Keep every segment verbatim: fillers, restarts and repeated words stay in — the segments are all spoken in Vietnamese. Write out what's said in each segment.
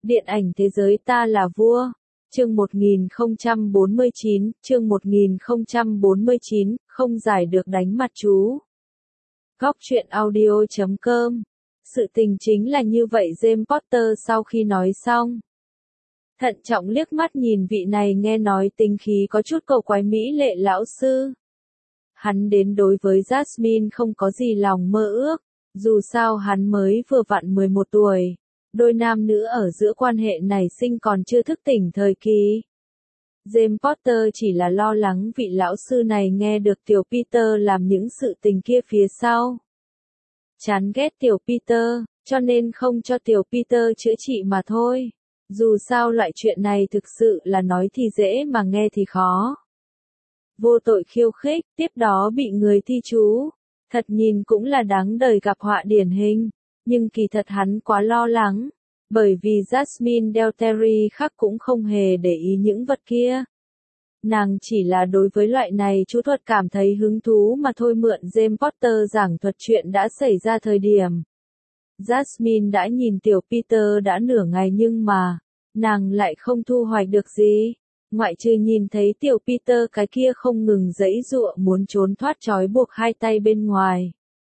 Điện ảnh thế giới ta là vua. Chương một nghìn không trăm bốn mươi chín, chương một nghìn không trăm bốn mươi chín, không giải được đánh mặt chú. Góc truyện audio chấm com. Sự tình chính là như vậy. James Potter sau khi nói xong, thận trọng liếc mắt nhìn vị này nghe nói tính khí có chút cầu quái mỹ lệ lão sư. Hắn đến đối với Jasmine không có gì lòng mơ ước, dù sao hắn mới vừa vặn mười một tuổi. Đôi nam nữ ở giữa quan hệ này sinh còn chưa thức tỉnh thời kỳ. James Potter chỉ là lo lắng vị lão sư này nghe được tiểu Peter làm những sự tình kia phía sau. Chán ghét tiểu Peter, cho nên không cho tiểu Peter chữa trị mà thôi. Dù sao loại chuyện này thực sự là nói thì dễ mà nghe thì khó. Vô tội khiêu khích, tiếp đó bị người thi chú. Thật nhìn cũng là đáng đời gặp họa điển hình. Nhưng kỳ thật hắn quá lo lắng, bởi vì Jasmine Delterry khác cũng không hề để ý những vật kia. Nàng chỉ là đối với loại này chú thuật cảm thấy hứng thú mà thôi. Mượn James Potter giảng thuật chuyện đã xảy ra thời điểm. Jasmine đã nhìn tiểu Peter đã nửa ngày nhưng mà, nàng lại không thu hoạch được gì. Ngoại trừ nhìn thấy tiểu Peter cái kia không ngừng giãy giụa muốn trốn thoát trói buộc hai tay bên ngoài.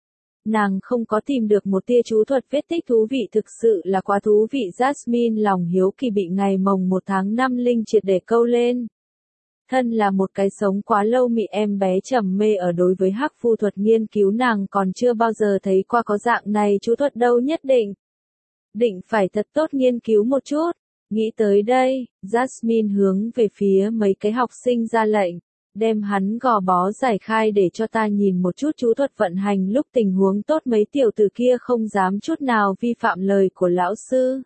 Nàng không có tìm được một tia chú thuật vết tích thú vị, thực sự là quá thú vị. Jasmine lòng hiếu kỳ bị ngày mồng một tháng năm linh triệt để câu lên. Thân là một cái sống quá lâu mị em bé trầm mê ở đối với hắc phu thuật nghiên cứu, nàng còn chưa bao giờ thấy qua có dạng này chú thuật đâu, nhất định. Định phải thật tốt nghiên cứu một chút. Nghĩ tới đây, Jasmine hướng về phía mấy cái học sinh ra lệnh. Đem hắn gò bó giải khai để cho ta nhìn một chút chú thuật vận hành lúc tình huống tốt. Mấy tiểu tử kia không dám chút nào vi phạm lời của lão sư.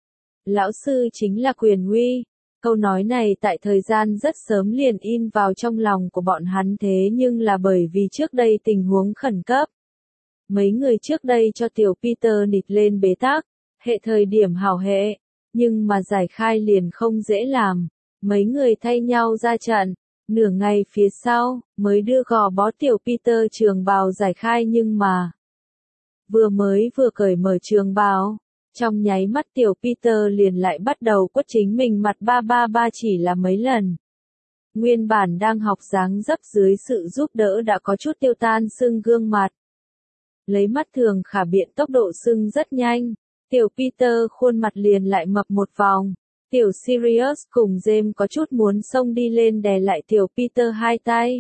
Lão sư chính là quyền uy. Câu nói này tại thời gian rất sớm liền in vào trong lòng của bọn hắn, thế nhưng là bởi vì trước đây tình huống khẩn cấp. Mấy người trước đây cho tiểu Peter nịt lên bế tắc, hệ thời điểm hảo hệ, nhưng mà giải khai liền không dễ làm. Mấy người thay nhau ra trận. Nửa ngày phía sau, mới đưa gò bó tiểu Peter trường bào giải khai, nhưng mà vừa mới vừa cởi mở trường bào, trong nháy mắt tiểu Peter liền lại bắt đầu quất chính mình mặt ba ba ba chỉ là mấy lần. Nguyên bản đang học dáng dấp dưới sự giúp đỡ đã có chút tiêu tan sưng gương mặt. Lấy mắt thường khả biện tốc độ sưng rất nhanh, tiểu Peter khuôn mặt liền lại mập một vòng. Tiểu Sirius cùng James có chút muốn xông đi lên đè lại tiểu Peter hai tay.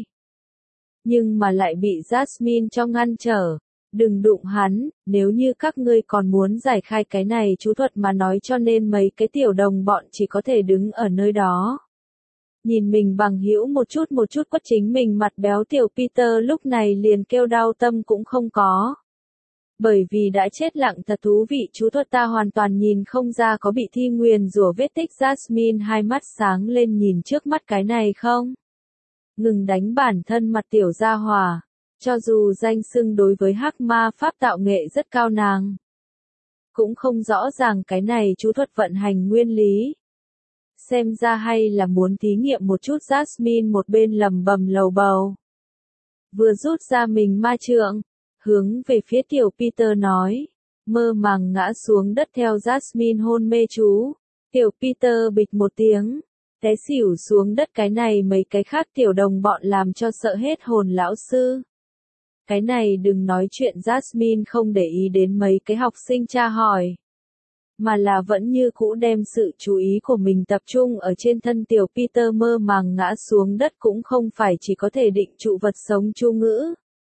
Nhưng mà lại bị Jasmine cho ngăn trở. Đừng đụng hắn, nếu như các ngươi còn muốn giải khai cái này chú thuật mà nói, cho nên mấy cái tiểu đồng bọn chỉ có thể đứng ở nơi đó. Nhìn mình bằng hữu một chút một chút quất chính mình mặt béo, tiểu Peter lúc này liền kêu đau tâm cũng không có. Bởi vì đã chết lặng thật thú vị, chú thuật ta hoàn toàn nhìn không ra có bị thi nguyền rủa vết tích. Jasmine hai mắt sáng lên nhìn trước mắt cái này không. Ngừng đánh bản thân mặt tiểu gia hỏa. Cho dù danh xưng đối với hắc ma pháp tạo nghệ rất cao, nàng cũng không rõ ràng cái này chú thuật vận hành nguyên lý. Xem ra hay là muốn thí nghiệm một chút. Jasmine một bên lầm bầm lầu bầu, vừa rút ra mình ma trượng, hướng về phía tiểu Peter nói, mơ màng ngã xuống đất theo Jasmine hôn mê chú. Tiểu Peter bịch một tiếng, té xỉu xuống đất. Cái này mấy cái khác tiểu đồng bọn làm cho sợ hết hồn lão sư. Cái này đừng nói chuyện Jasmine không để ý đến mấy cái học sinh tra hỏi, mà là vẫn như cũ đem sự chú ý của mình tập trung ở trên thân tiểu Peter. Mơ màng ngã xuống đất cũng không phải chỉ có thể định trụ vật sống chú ngữ.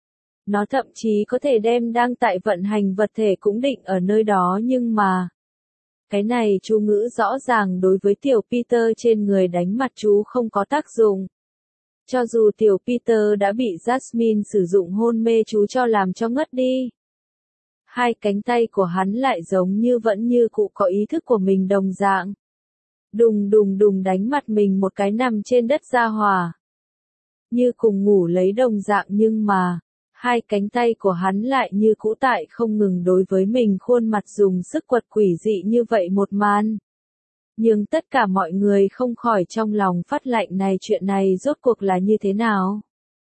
Nó thậm chí có thể đem đang tại vận hành vật thể cũng định ở nơi đó, nhưng mà cái này chú ngữ rõ ràng đối với tiểu Peter trên người đánh mặt chú không có tác dụng. Cho dù tiểu Peter đã bị Jasmine sử dụng hôn mê chú cho làm cho ngất đi, hai cánh tay của hắn lại giống như vẫn như cũ có ý thức của mình đồng dạng. Đùng đùng đùng đánh mặt mình một cái nằm trên đất ra hỏa. Như cùng ngủ lấy đồng dạng, nhưng mà hai cánh tay của hắn lại như cũ tại không ngừng đối với mình khuôn mặt dùng sức quật, quỷ dị như vậy một màn. Nhưng tất cả mọi người không khỏi trong lòng phát lạnh, này chuyện này rốt cuộc là như thế nào?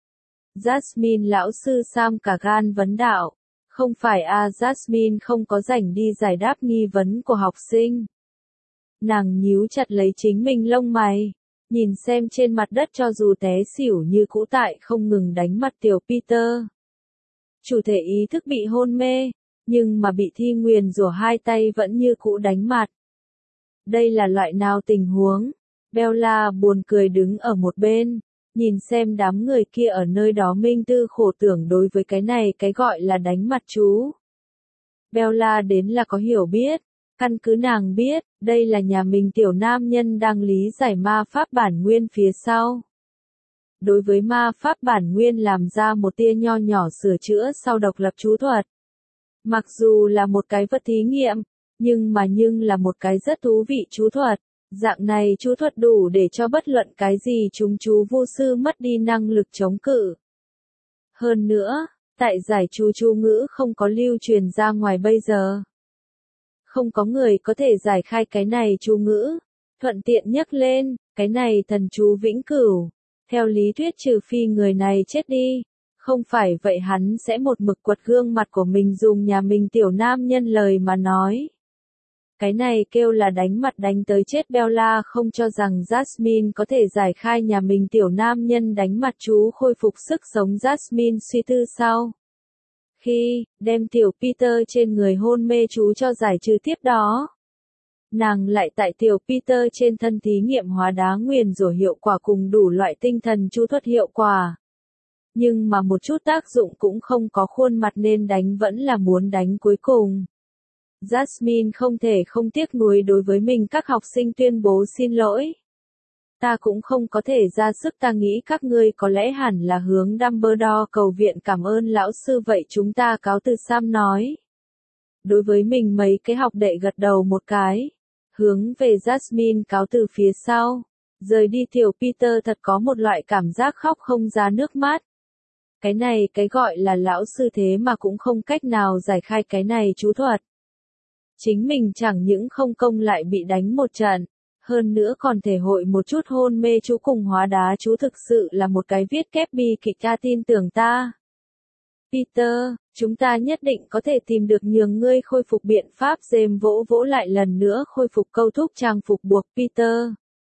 Jasmine lão sư Sam cả gan vấn đạo. Không phải a à, Jasmine không có rảnh đi giải đáp nghi vấn của học sinh. Nàng nhíu chặt lấy chính mình lông mày, nhìn xem trên mặt đất cho dù té xỉu như cũ tại không ngừng đánh mặt tiểu Peter. Chủ thể ý thức bị hôn mê, nhưng mà bị thi nguyền rủa hai tay vẫn như cũ đánh mặt. Đây là loại nào tình huống? Bella buồn cười đứng ở một bên, nhìn xem đám người kia ở nơi đó minh tư khổ tưởng đối với cái này cái gọi là đánh mặt chú. Bella đến là có hiểu biết, căn cứ nàng biết, đây là nhà mình tiểu nam nhân đang lý giải ma pháp bản nguyên phía sau. Đối với ma pháp bản nguyên làm ra một tia nho nhỏ sửa chữa sau độc lập chú thuật. Mặc dù là một cái vật thí nghiệm, nhưng mà nhưng là một cái rất thú vị chú thuật. Dạng này chú thuật đủ để cho bất luận cái gì chúng chú vô sư mất đi năng lực chống cự. Hơn nữa, tại giải chú chú ngữ không có lưu truyền ra ngoài bây giờ. Không có người có thể giải khai cái này chú ngữ. Thuận tiện nhắc lên, cái này thần chú vĩnh cửu. Theo lý thuyết trừ phi người này chết đi. Không phải vậy hắn sẽ một mực quật gương mặt của mình dùng nhà mình tiểu nam nhân lời mà nói. Cái này kêu là đánh mặt đánh tới chết. Bella không cho rằng Jasmine có thể giải khai nhà mình tiểu nam nhân đánh mặt chú khôi phục sức sống. Jasmine suy tư sau. Khi, đem tiểu Peter trên người hôn mê chú cho giải trừ tiếp đó. Nàng lại tại tiểu Peter trên thân thí nghiệm hóa đá nguyền rủa hiệu quả cùng đủ loại tinh thần chú thuật hiệu quả. Nhưng mà một chút tác dụng cũng không có, khuôn mặt nên đánh vẫn là muốn đánh cuối cùng. Jasmine không thể không tiếc nuối đối với mình các học sinh tuyên bố xin lỗi. Ta cũng không có thể ra sức, ta nghĩ các ngươi có lẽ hẳn là hướng Dumbledore cầu viện cảm ơn lão sư, vậy chúng ta cáo từ. Sam nói. Đối với mình mấy cái học đệ gật đầu một cái. Hướng về Jasmine cáo từ phía sau. Rời đi tiểu Peter thật có một loại cảm giác khóc không ra nước mắt. Cái này cái gọi là lão sư thế mà cũng không cách nào giải khai cái này chú thuật. Chính mình chẳng những không công lại bị đánh một trận, hơn nữa còn thể hội một chút hôn mê chú cùng hóa đá chú, thực sự là một cái viết kép bi kịch. Ta tin tưởng ta. Peter, chúng ta nhất định có thể tìm được nhường ngươi khôi phục biện pháp. James vỗ vỗ lại lần nữa khôi phục câu thúc trang phục buộc Peter.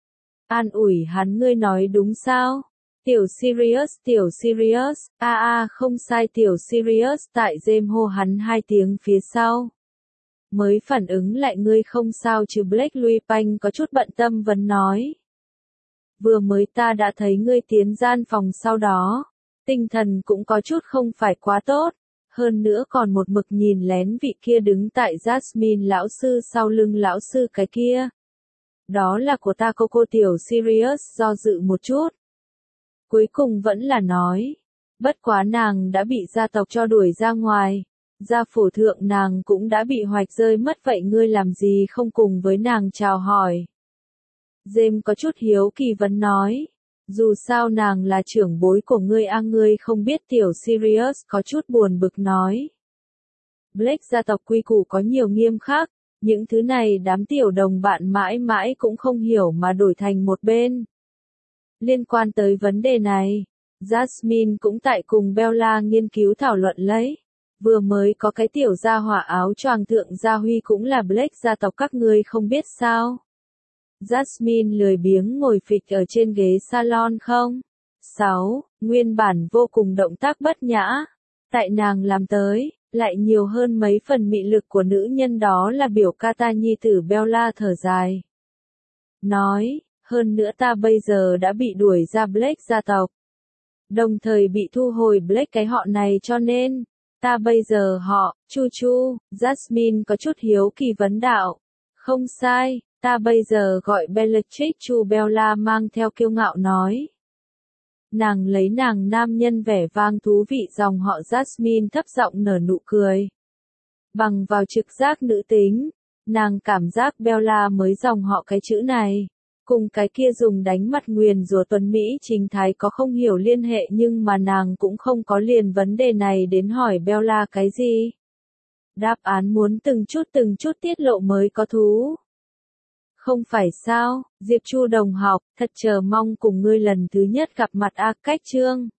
An ủi hắn, ngươi nói đúng sao? Tiểu Sirius, tiểu Sirius, a a không sai tiểu Sirius, tại James hô hắn hai tiếng phía sau. Mới phản ứng lại, ngươi không sao chứ? Blake Lupin có chút bận tâm vấn nói. Vừa mới ta đã thấy ngươi tiến gian phòng sau đó. Tinh thần cũng có chút không phải quá tốt. Hơn nữa còn một mực nhìn lén vị kia đứng tại Jasmine lão sư sau lưng lão sư cái kia. Đó là của ta. Cô cô tiểu Sirius do dự một chút. Cuối cùng vẫn là nói. Bất quá nàng đã bị gia tộc cho đuổi ra ngoài. Gia phủ thượng nàng cũng đã bị hoạch rơi mất, vậy ngươi làm gì không cùng với nàng chào hỏi? James có chút hiếu kỳ vấn nói. Dù sao nàng là trưởng bối của ngươi a, ngươi không biết. Tiểu Sirius có chút buồn bực nói. Blake gia tộc quy củ có nhiều nghiêm khắc, những thứ này đám tiểu đồng bạn mãi mãi cũng không hiểu mà đổi thành một bên. Liên quan tới vấn đề này, Jasmine cũng tại cùng Bella nghiên cứu thảo luận lấy. Vừa mới có cái tiểu gia hỏa áo choàng thượng gia huy cũng là Blake gia tộc, các ngươi không biết sao? Jasmine lười biếng ngồi phịch ở trên ghế salon không? sáu. Nguyên bản vô cùng động tác bất nhã. Tại nàng làm tới, lại nhiều hơn mấy phần mị lực của nữ nhân, đó là biểu ca ta nhi tử. Bella thở dài. Nói, hơn nữa ta bây giờ đã bị đuổi ra Blake gia tộc. Đồng thời bị thu hồi Blake cái họ này, cho nên, ta bây giờ họ, Chu Chu. Jasmine có chút hiếu kỳ vấn đạo. Không sai, ta bây giờ gọi Bellatrix Chu. Bella mang theo kiêu ngạo nói. Nàng lấy nàng nam nhân vẻ vang thú vị dòng họ. Jasmine thấp giọng nở nụ cười. Bằng vào trực giác nữ tính, nàng cảm giác Bella mới dòng họ cái chữ này. Cùng cái kia dùng đánh mặt nguyền rủa tuấn Mỹ chính thái có không hiểu liên hệ, nhưng mà nàng cũng không có liền vấn đề này đến hỏi Bella cái gì. Đáp án muốn từng chút từng chút tiết lộ mới có thú. Không phải sao, Diệp Chu đồng học, thật chờ mong cùng ngươi lần thứ nhất gặp mặt a. Cách chương